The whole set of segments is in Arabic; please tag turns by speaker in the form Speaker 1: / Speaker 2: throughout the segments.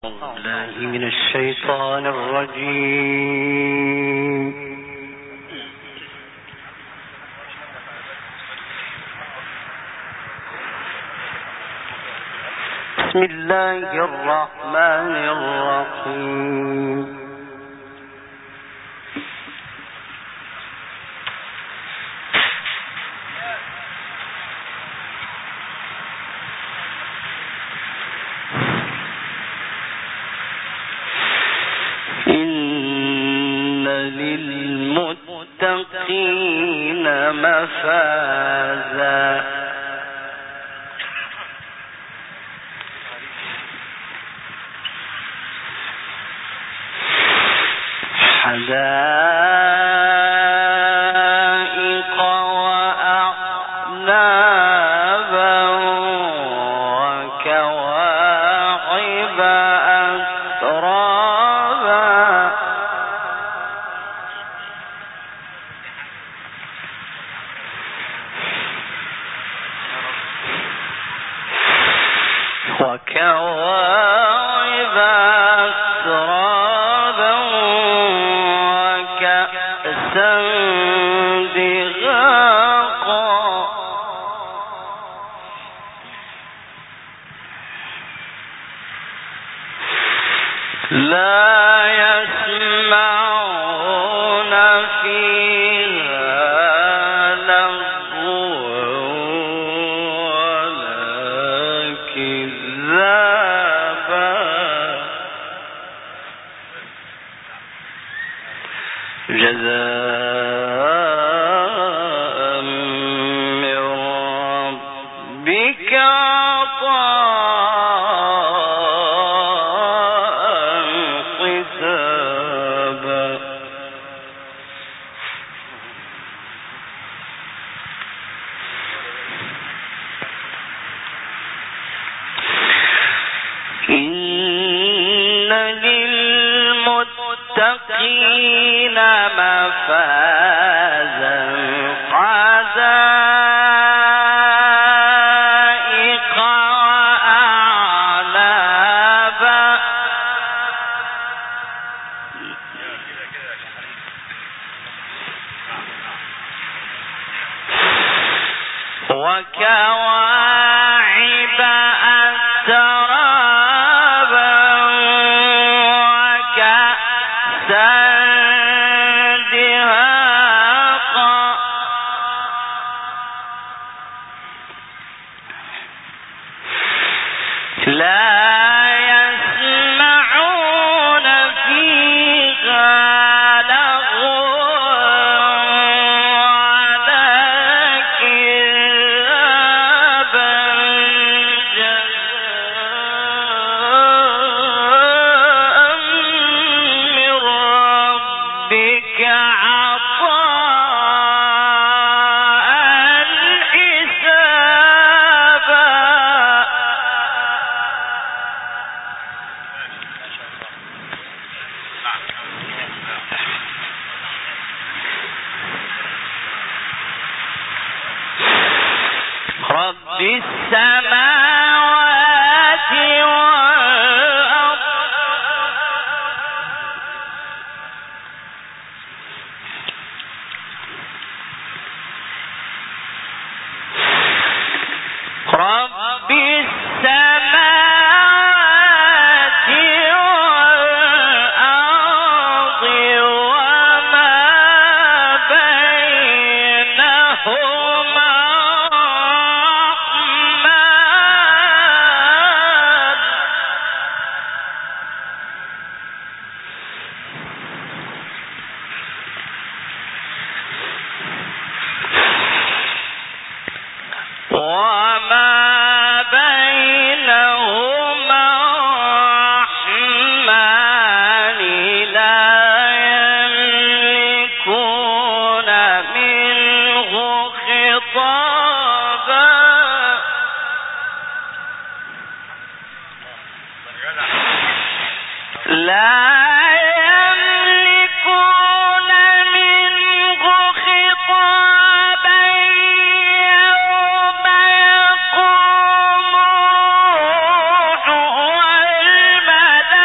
Speaker 1: الله من الشيطان الرجيم. بسم الله الرحمن الرحيم. للمتقين مفازا حدائق وأعنابا وكواعب أترابا وكواعب أترابا وكأسا دهاقا لا يسمعون فيها لغوا ولا كذابا جزاء من ربك عطاء حسابا إن للمتقين مفازا حدائق وأعنابا وكواعب أترابا وكأسا دهاقا لا يسمعون فيها لغوا ولا كذابا جزاء من ربك عطاء حسابا رب السماوات والأرض رب السماوات والأرض وما بينهما الرحمن لا يملكون منه خطابا لا يملكون منه خطابا يوم يقوم الروح والملائكة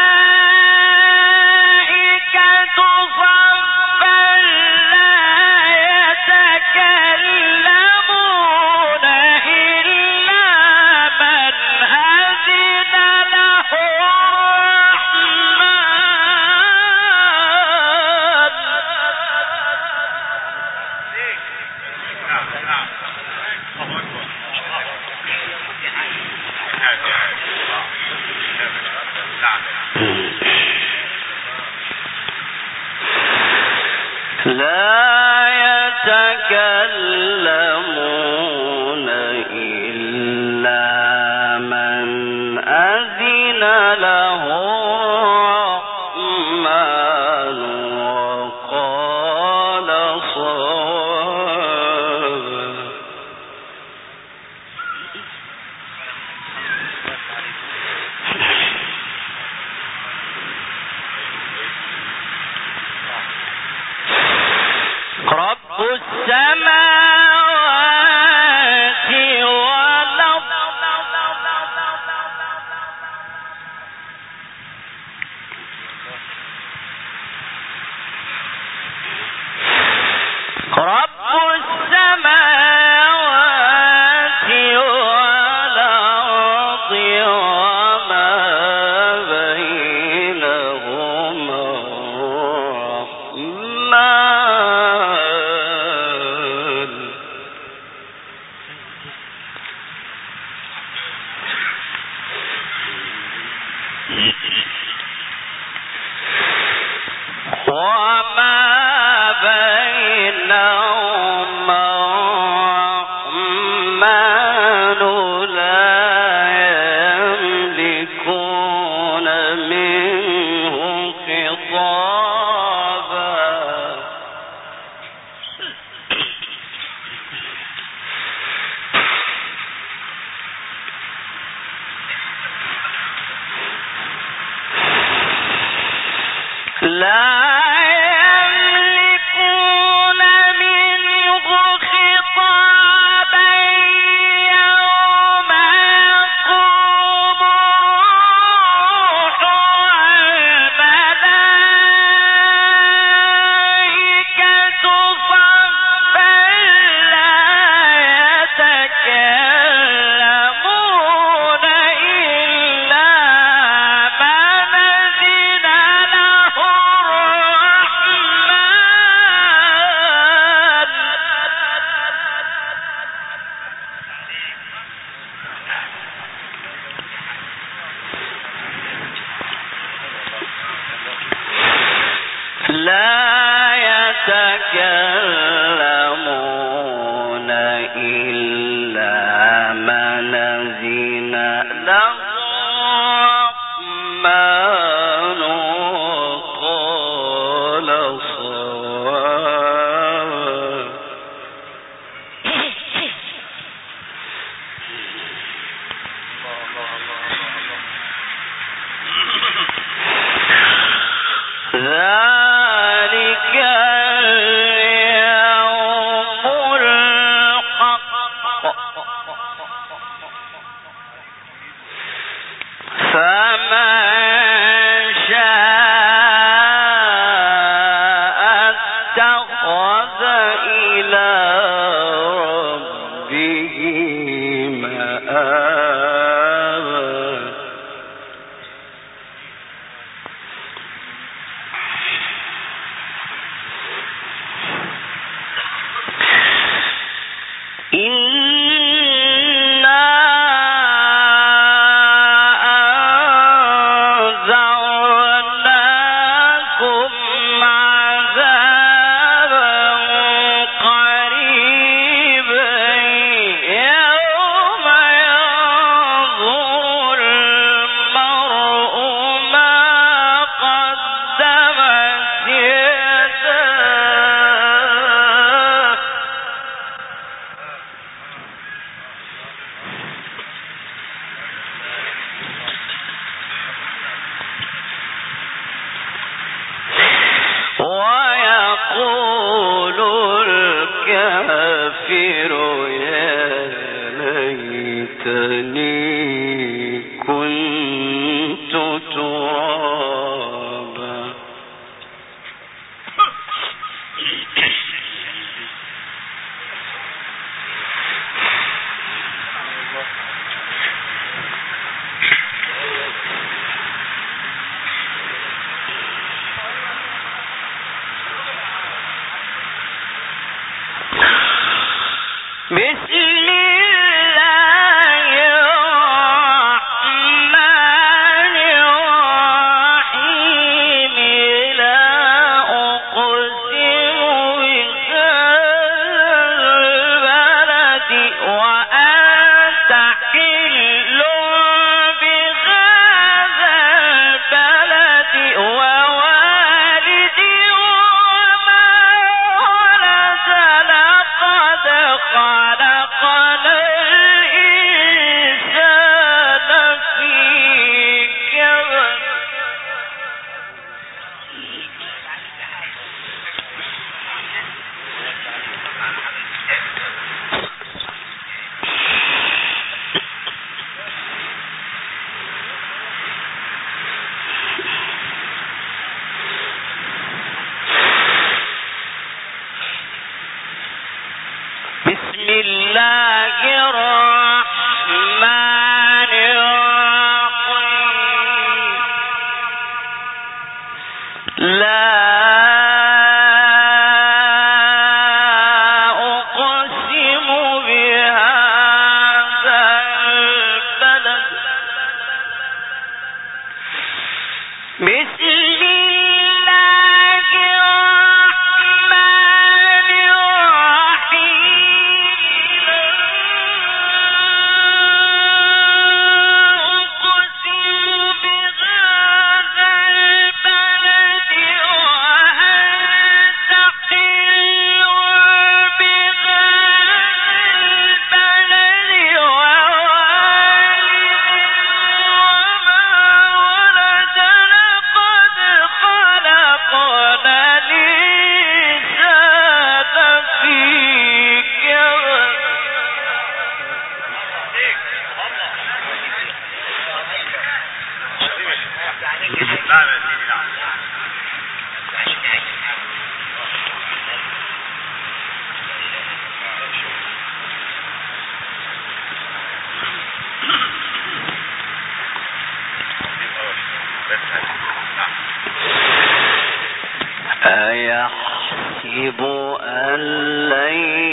Speaker 1: أيحسب أن لن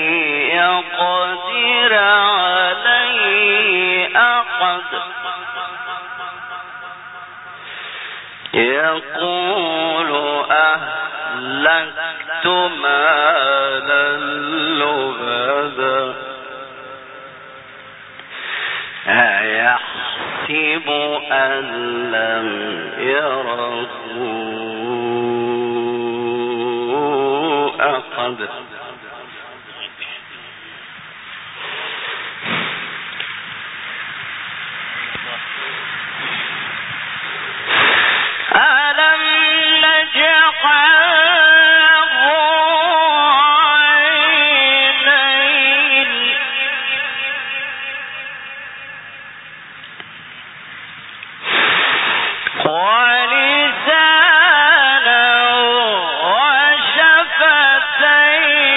Speaker 1: يقدر عليه أحد يقول أهلكت مالا لبدا أيحسب أن لم يره أحد ألم نجعل عينين ولسانا وشفتين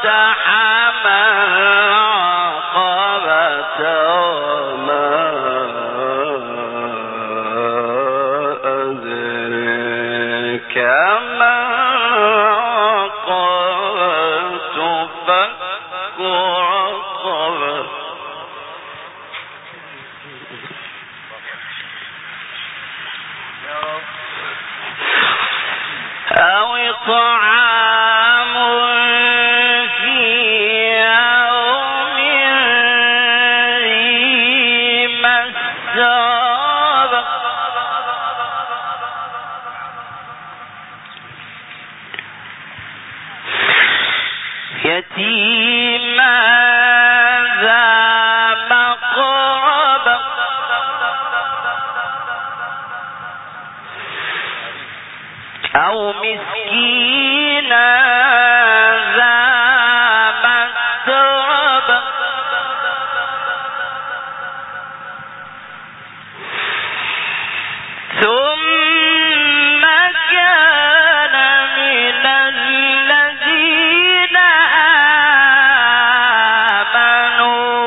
Speaker 1: واقتحم العقبة وما أدريك ما العقبة فك رقبة أو طعام في يوم ذي مسغبة يتيما ذا مقربة أو مسكينا ذا متربة ثم كان من الذين آمنوا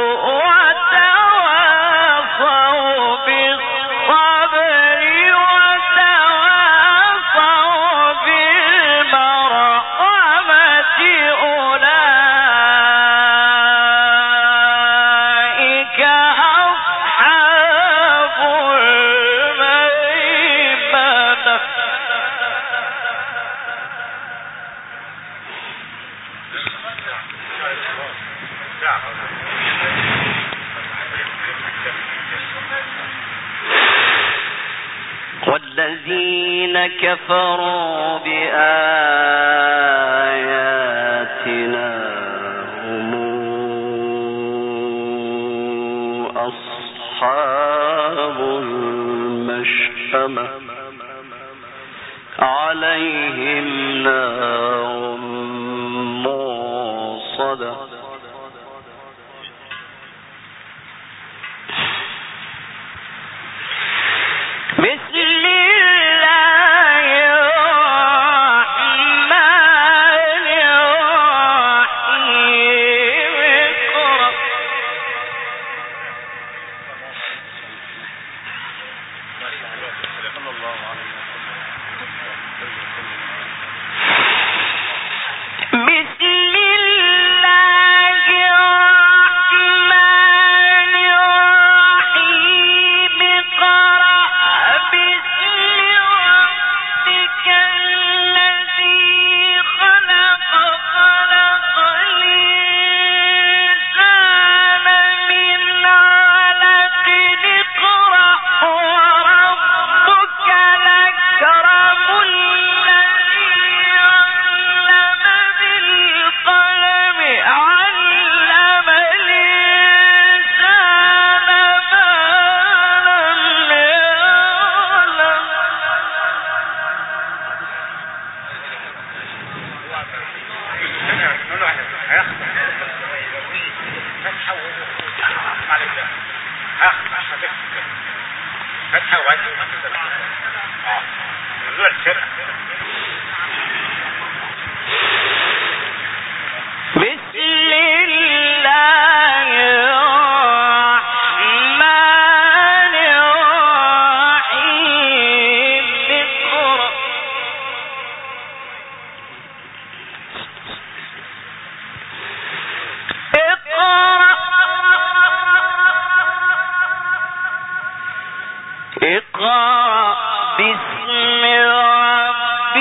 Speaker 1: وتواصوا بالصبر وتواصوا بالمرحمة أولئك أصحاب الميمنة والذين كفروا بآياتنا هم أصحاب المشأمة عليهم نار موصدة بسم الله الرحمن الرحيم اقرأ بسم الله الرحمن الرحيم اقرأ باسم ربك الذي خلق خلق الإنسان من علق اقرأ وربك الأكرم الذي علم بالقلم علم الإنسان ما لم يعلم بسم الله الرحمن الرحيم اقرأ اقرأ باسم ربك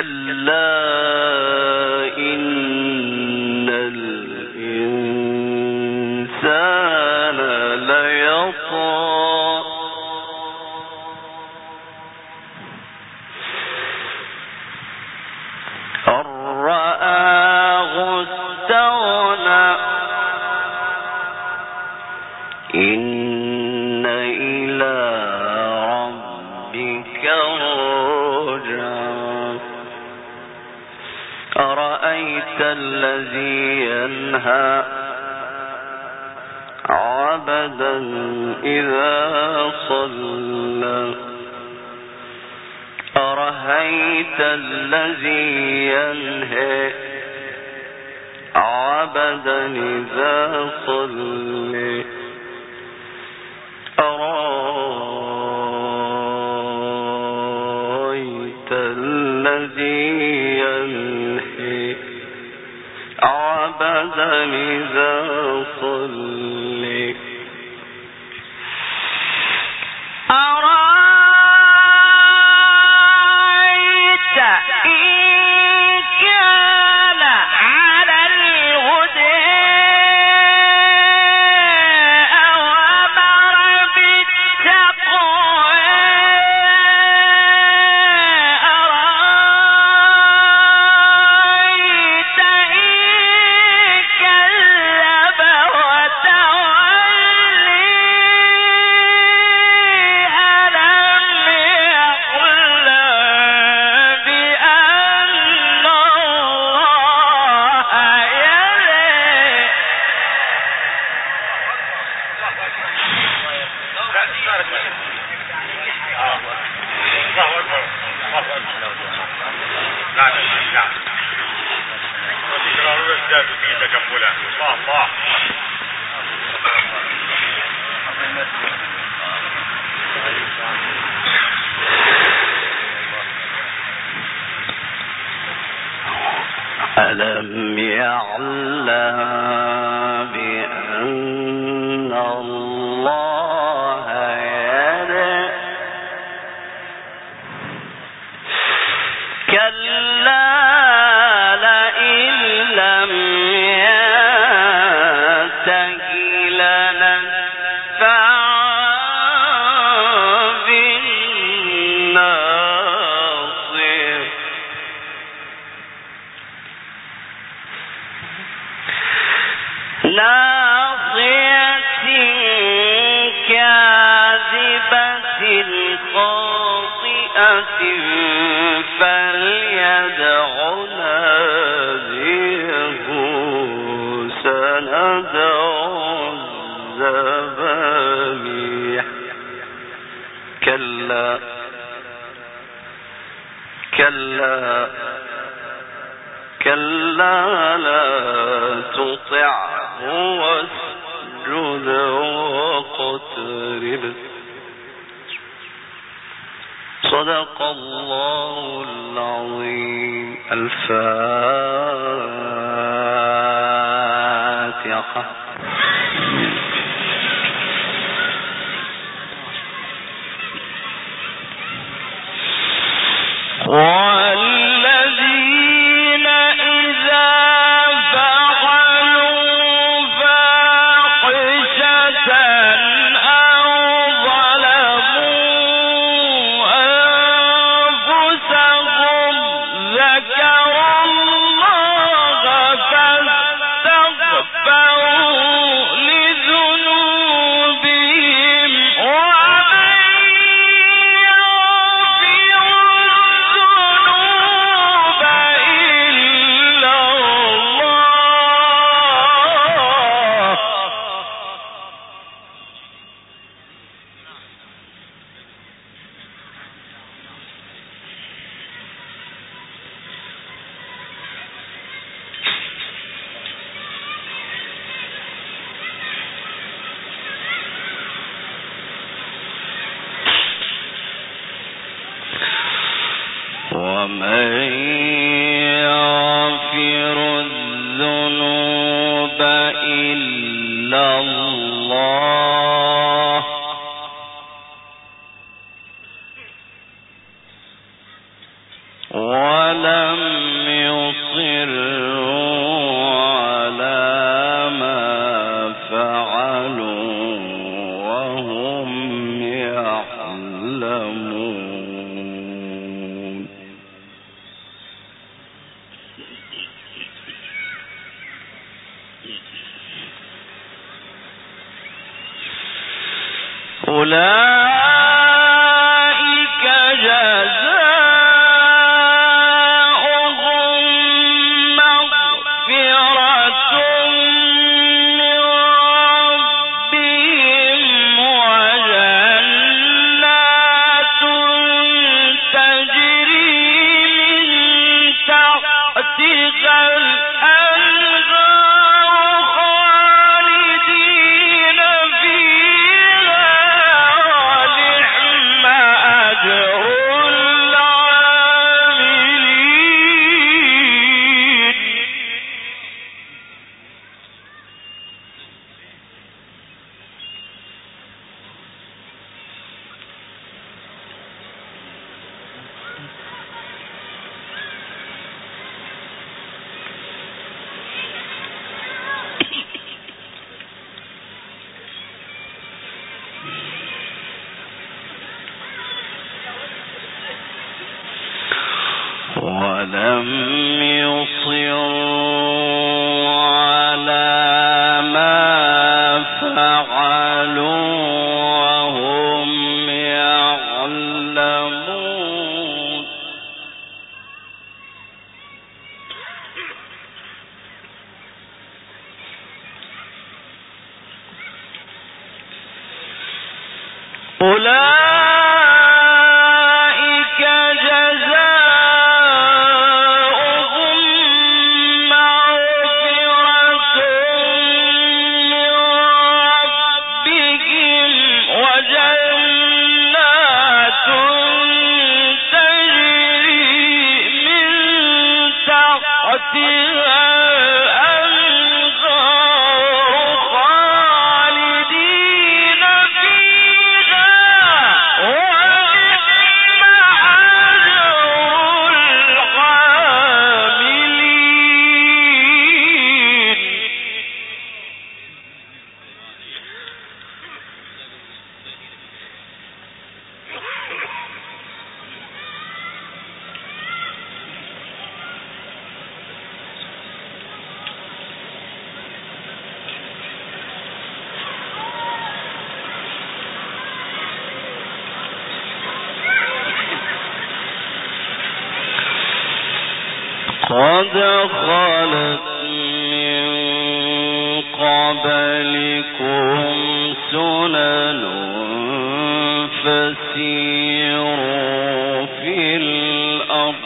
Speaker 2: كلا إن الإنسان ليطغى أن رآه استغنى إن إلى ربك الرجعى أرأيت الذي ينهى عبدا إذا صلى أرأيت الذي ينهى عبدا إذا صلى أرأيت الذي ينهى عبدا إذا صلى ألم يعلم بأن الله يرى كلا لئن لم ينته لنسفعا بالناصية كاذبة خاطئة فليدع ناديه سندع الزبانية كلا لا تطعه واسجد واقترب صدق الله العظيم. الفاتحة. والذين إذا فعلوا فاحشة أو ظلموا أنفسهم ذكروا الله فاستغفروا لذنوبهم ومن يغفر الذنوب إلا الله ولم يصروا على ما فعلوا وهم يعلمون. أولئك جزاؤهم مغفرة من ربهم وجنات تجري من تحتها الأنهار خالدين فيها ونعم أجر العاملين. ولم يصروا على ما فعلوا وهم يعلمون. أولئك جزاؤهم مغفرة من ربهم وجنات تجري من تحتها الأنهار خالدين فيها ونعم أجر العاملين. قد خلت من قبلكم سنن فسيروا في الأرض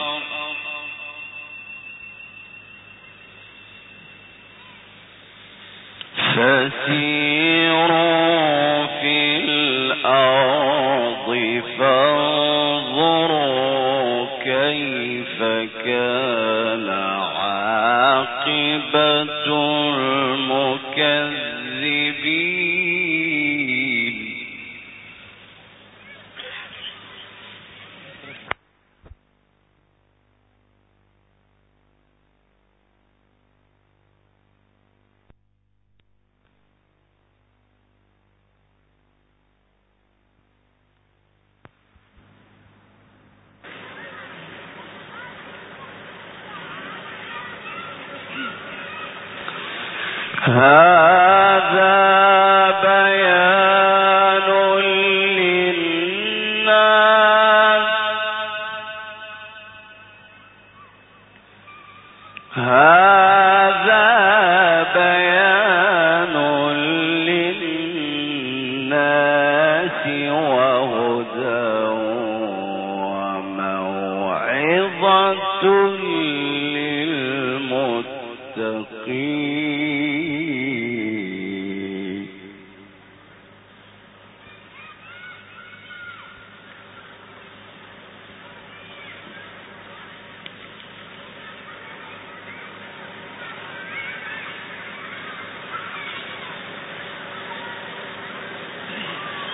Speaker 2: فانظروا كيف كان عاقبة المكذبين. هذا بيان للناس وهدى وموعظة للمتقين.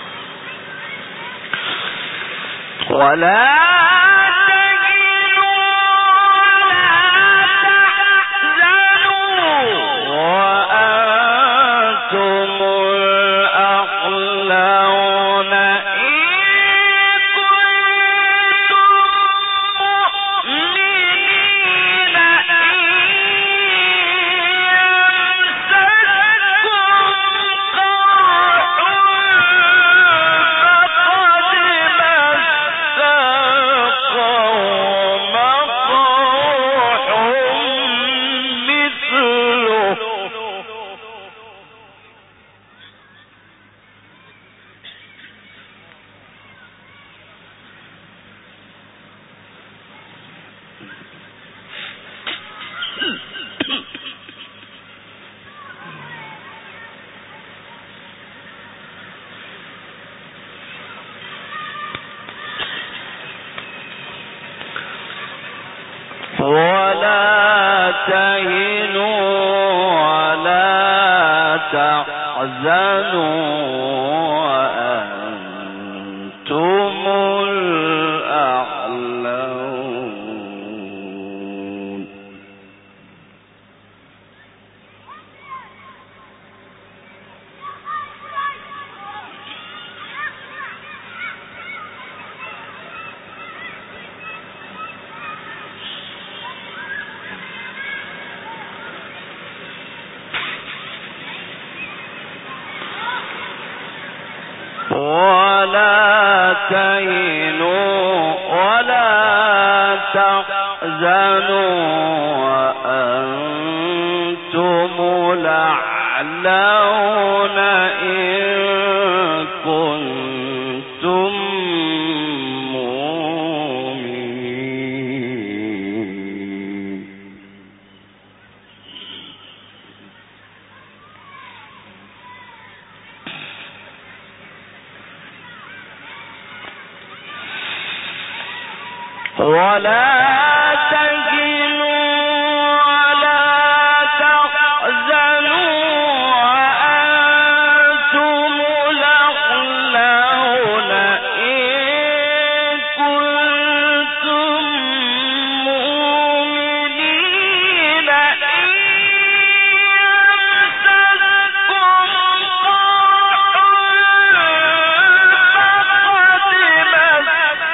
Speaker 2: ولا تهنوا ولا تهنوا ولا تحزنوا وأنتم الأعلون. ولا تهنوا ولا تحزنوا وأنتم الأعلون إن كنتم مؤمنين. ولا تهنوا ولا تحزنوا وأنتم الأعلون إن كنتم مؤمنين. إن يمسسكم قرح فقد مس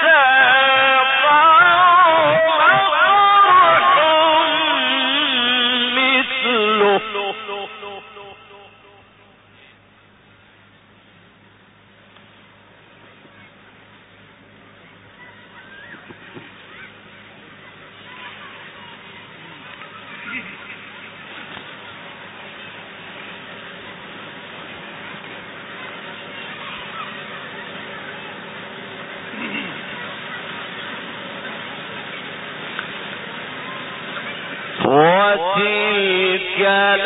Speaker 2: وتلك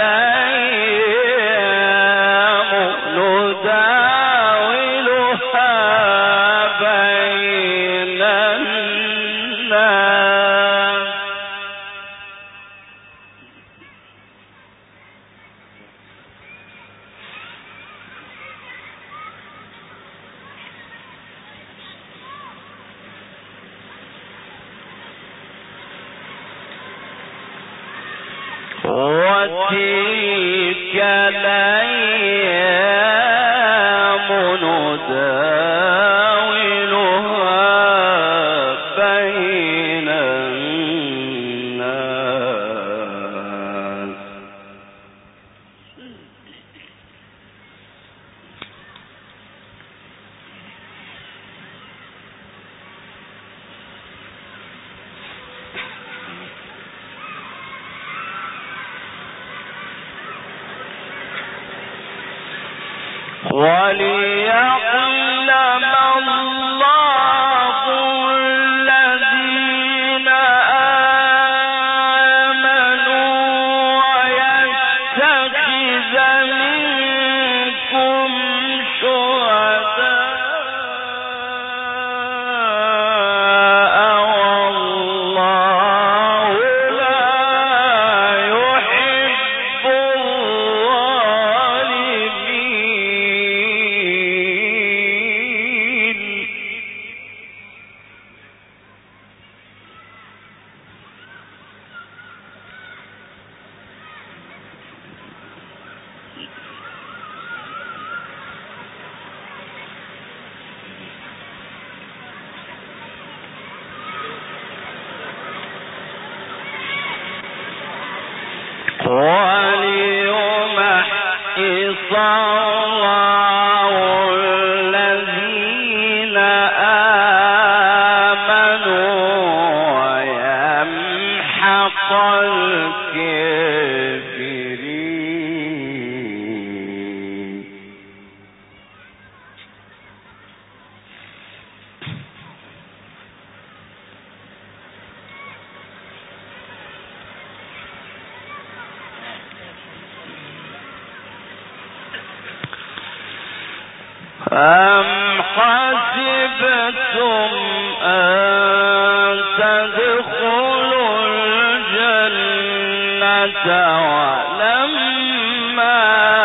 Speaker 2: الأيام نداولها بين الناس. وتلك الأيام نداولها بين الناس. وليعلم الله الذين آمنوا ويتخذ منكم شهداء والله لا يحب الظالمين. وليمحص الله الذين آمنوا ويمحق الكافرين. أم حسبتم أن تدخلوا الجنة ولما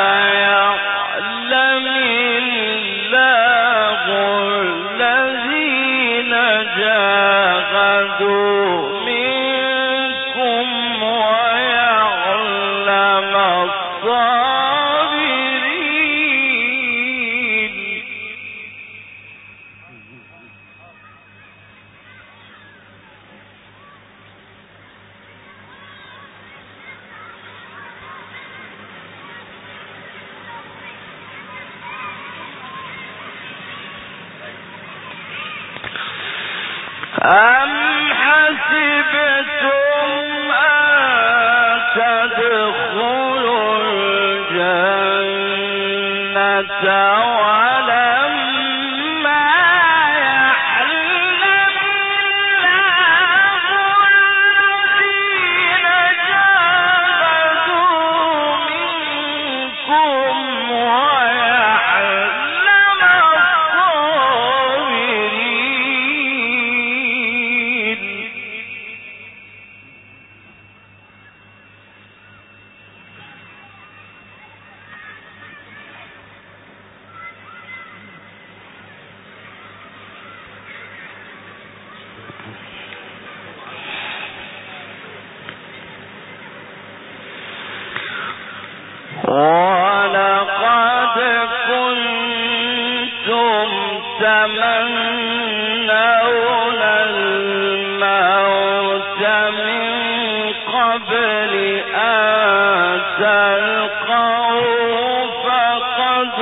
Speaker 2: يعلم الله الذين جاهدوا منكم ويعلم الصابرين. أم حسبتم أن تدخلوا الجنة ولما يعلم الله الذين جاهدوا منكم ويعلم الصابرين. ولقد كنتم تمنون الموت من قبل أن تلقوه فقد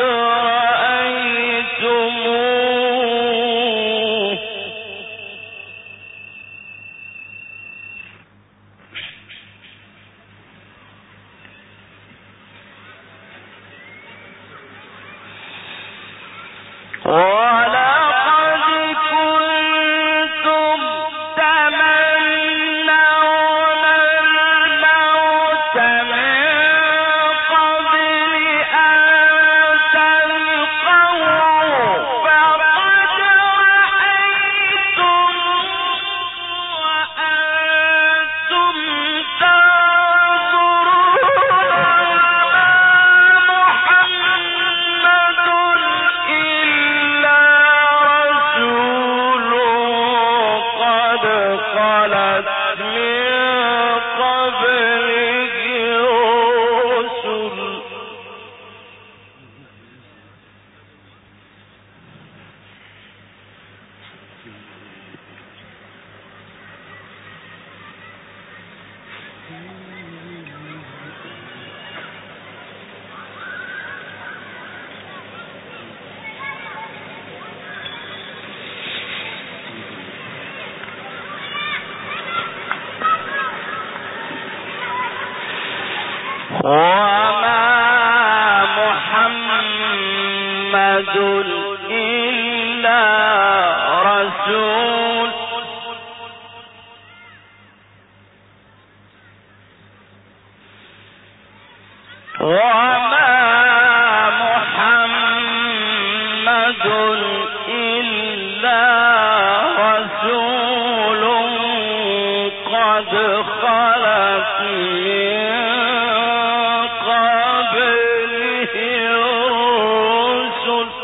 Speaker 2: رأيتموه ولقد كنتم تمنون الموت من قبل أن تلقوه فقد رأيتموه وأنتم وما محمد إلا رسول وما محمد إلا رسول قد خلت من قبله الرسل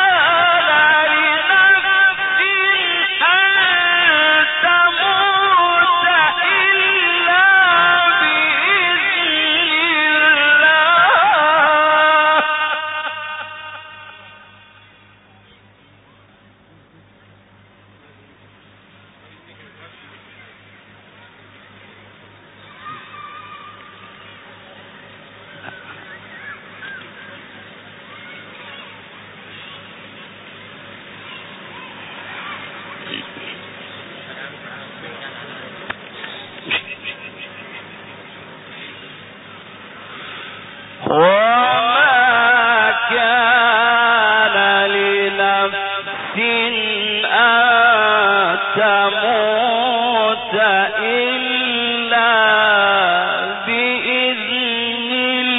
Speaker 2: تموت أن تموت إلا بإذن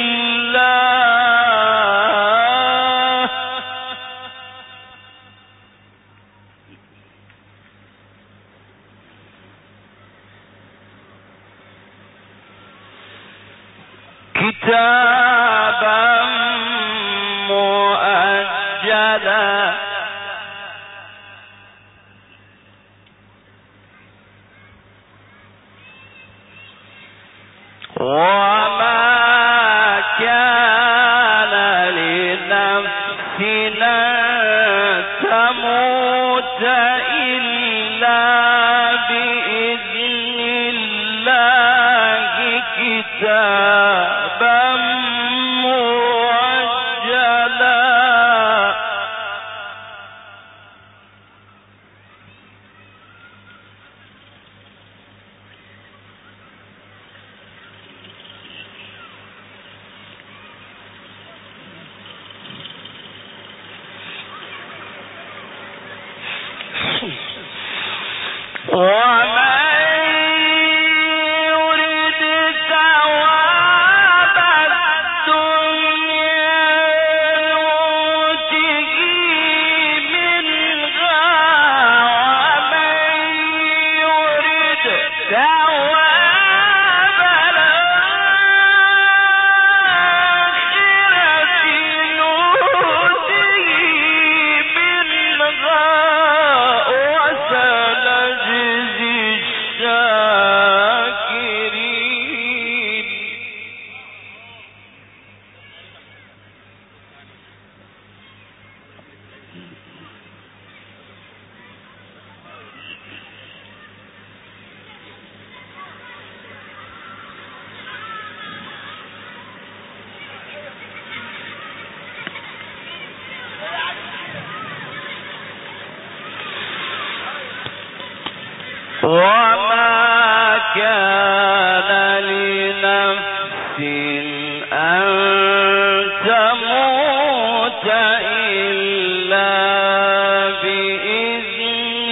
Speaker 2: الله كتابا مؤجلا وما كان لنفس أن تموت إلا بإذن الله كتابا مؤجلا ومن يرد ثواب الدنيا نؤته منها ومن يرد ثواب الآخرة نؤته منها وسنجزي الشاكرين وما كان لنفس أن تموت إلا بإذن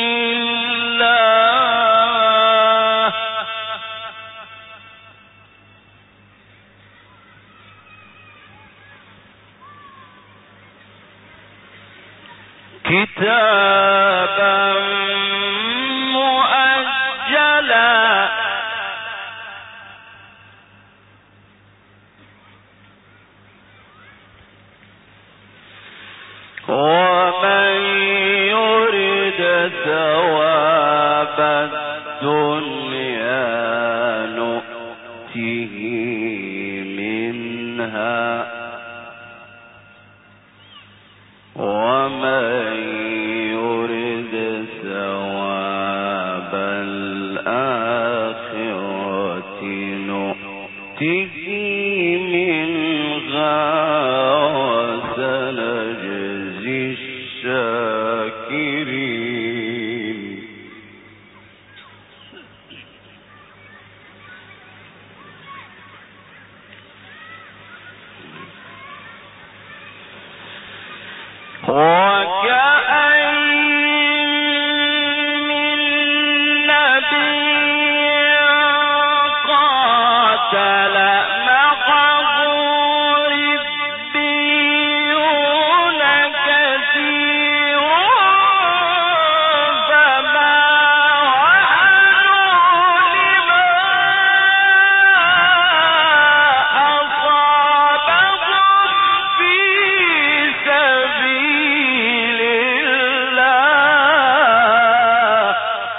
Speaker 2: الله كتابا مؤجلا ومن يرد ثواب الدنيا نؤته منها ومن يرد ثواب الآخرة نؤته منها وسنجزي الشاكرين وكأين من نبي قاتل معه ربيون كثير فما وهنوا لما أصابهم في سبيل الله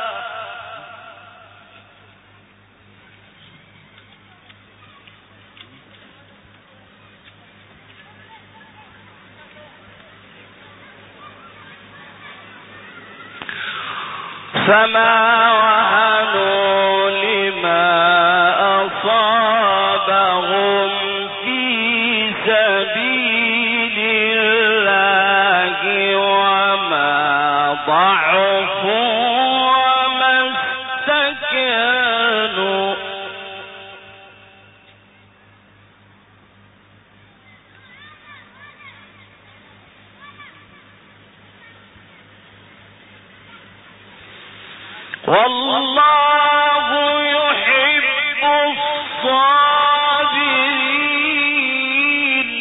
Speaker 2: فما وهنوا لما أصابهم في سبيل الله وما ضعفوا وما استكانوا والله يحب الصابرين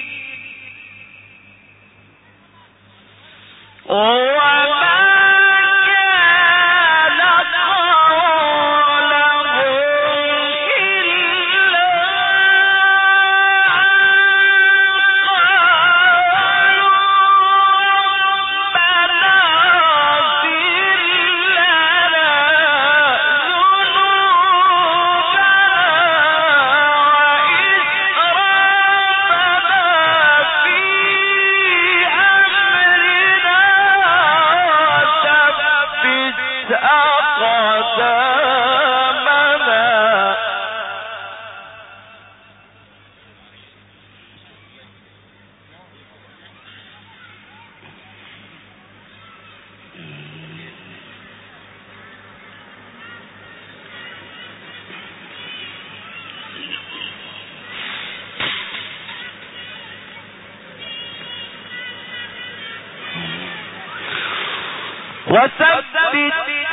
Speaker 2: وثبت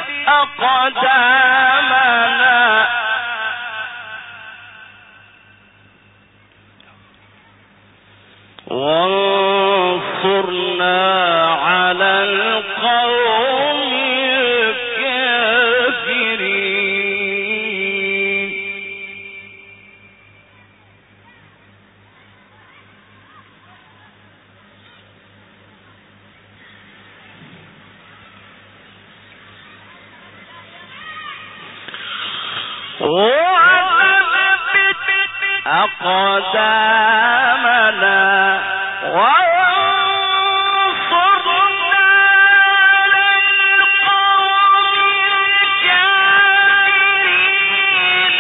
Speaker 2: أقدامنا وانصرنا على القوم الكافرين وثبت أقدامنا وانصرنا على القوم الكافرين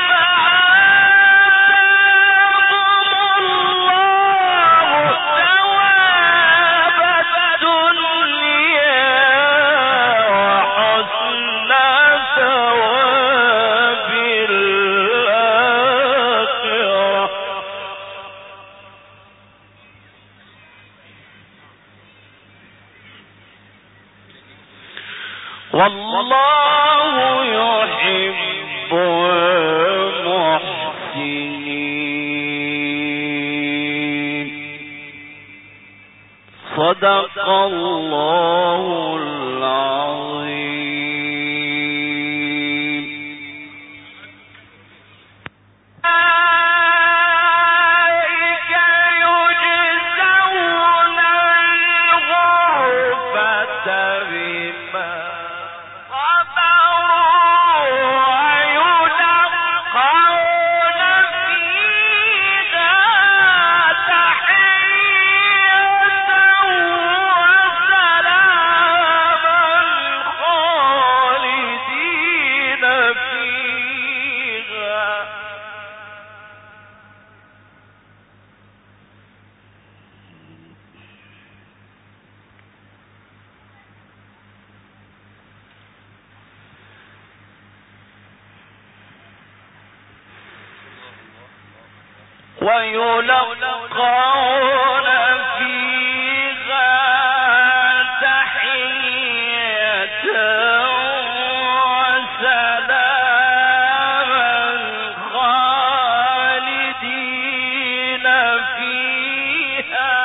Speaker 2: فآتاهم الله ثواب الدنيا وحسن ثواب الآخرة والله يحب المحسنين صدق الله العظيم. أولئك يجزون الغرفة بما صبروا ويلقون فيها تحية وسلاما خالدين فيها. ويلقون فيها تحية وسلاما خالدين فيها.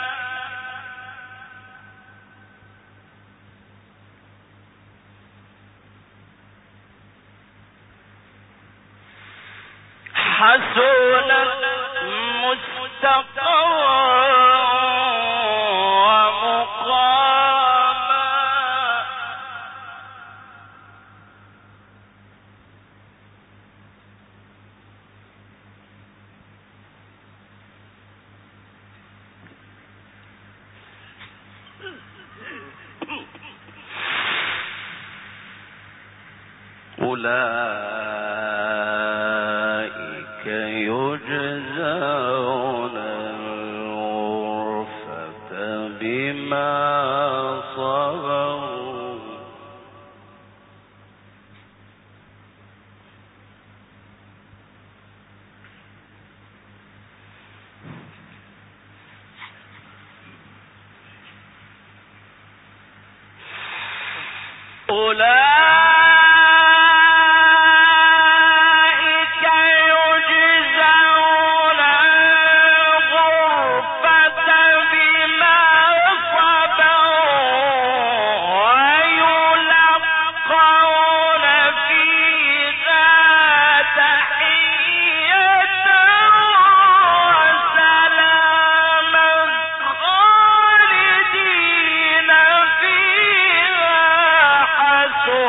Speaker 2: حسنت مستقرا ومقاما. أولئك يجزون الغرفة بما صبروا أولئك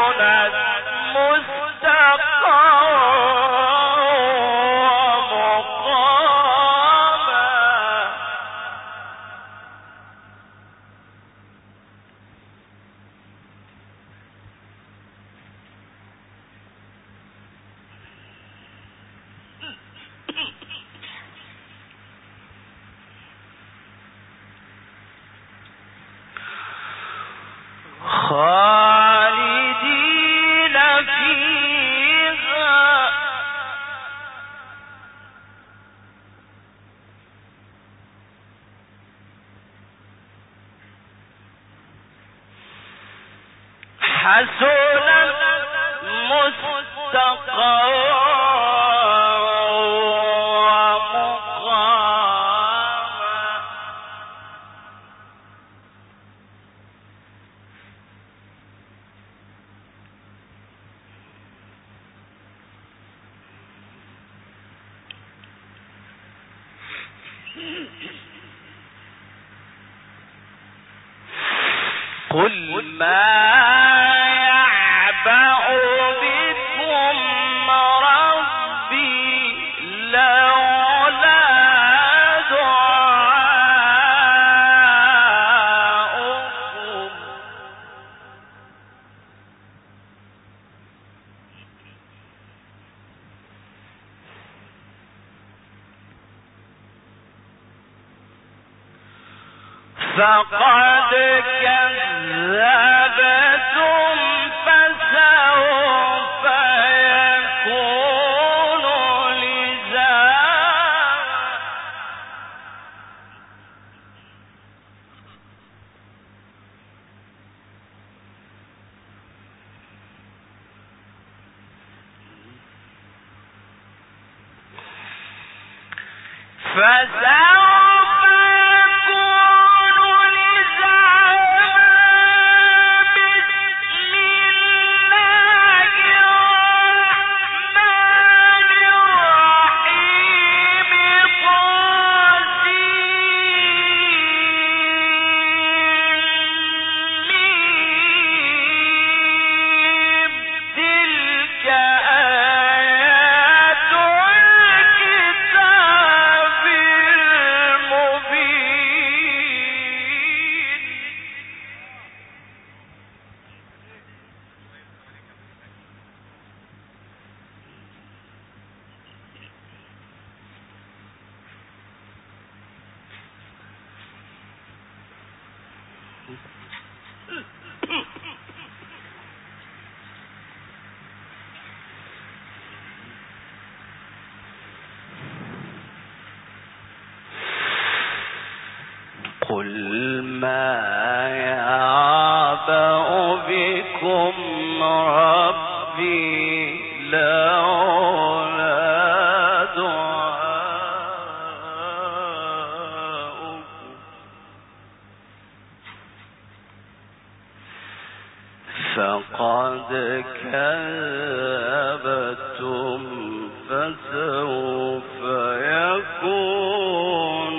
Speaker 2: قل ما يعبأ بكم ربي لولا دعاؤكم فقد كذبتم فسوف يكون لزاما قل ما يعبأ بكم ربي لولا دعاؤكم فقد كذبتم فسوف يكون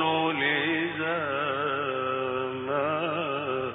Speaker 2: لزاما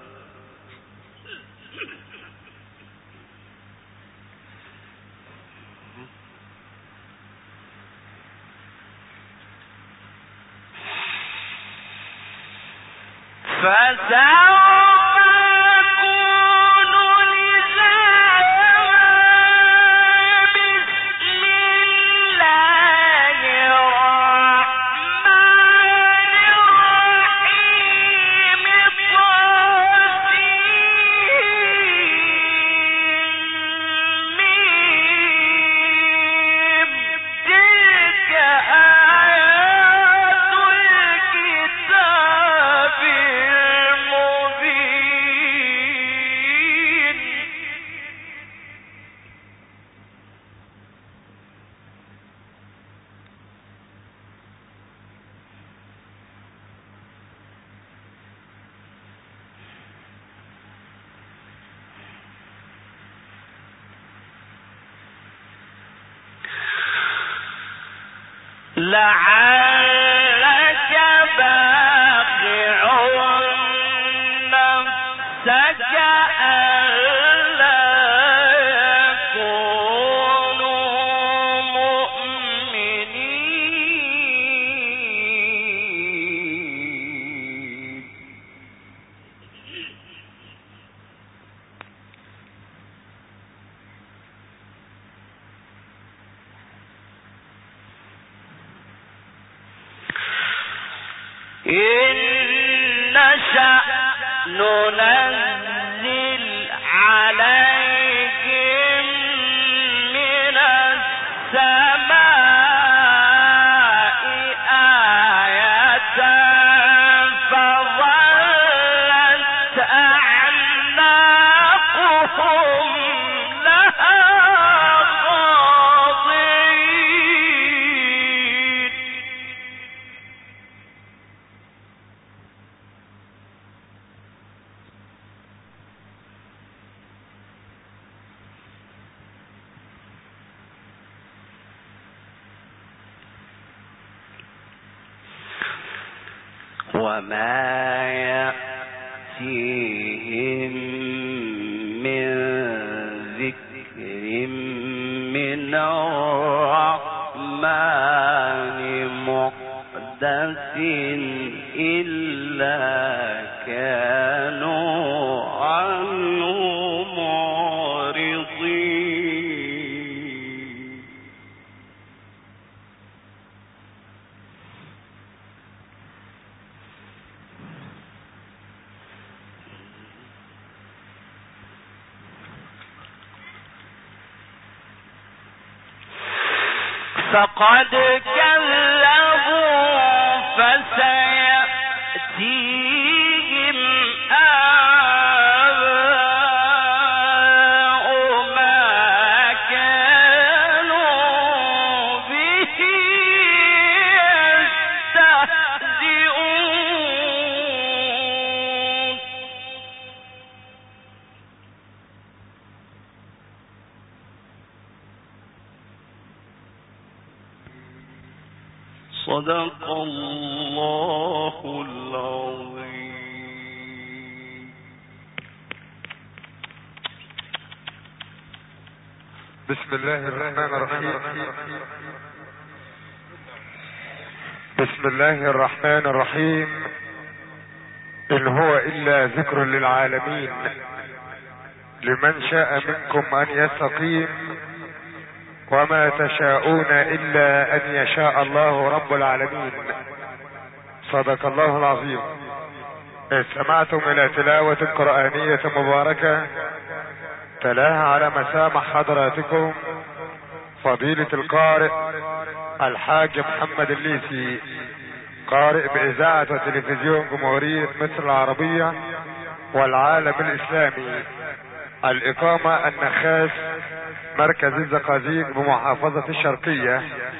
Speaker 2: لعلك باخع نفسك ألا
Speaker 1: إن نشأ ننزل عليهم من السماء آية فظلت أعناقهم لها خاضعين. وما يأتيهم من ذكر من الرحمن محدث إلا كانوا عنه معرضين. فقد كذبوا فسيأتيهم آباء ما كانوا به يستهزئون. صدق الله العظيم.
Speaker 3: بسم الله الرحمن الرحيم. بسم الله الرحمن الرحيم. إن هو إلا ذكر للعالمين لمن شاء منكم أن يستقيم وما تشاءون إلا أن يشاء الله رب العالمين. صدق الله العظيم. استمعتم إلى تلاوة قرآنية مباركة تلاها على مسامع حضراتكم فضيلة القارئ الحاج محمد الليثي، قارئ بإذاعة وتلفزيون جمهورية مصر العربية والعالم الإسلامي. الإقامة النخاس، مركز الزقازيق بمحافظة الشرقية.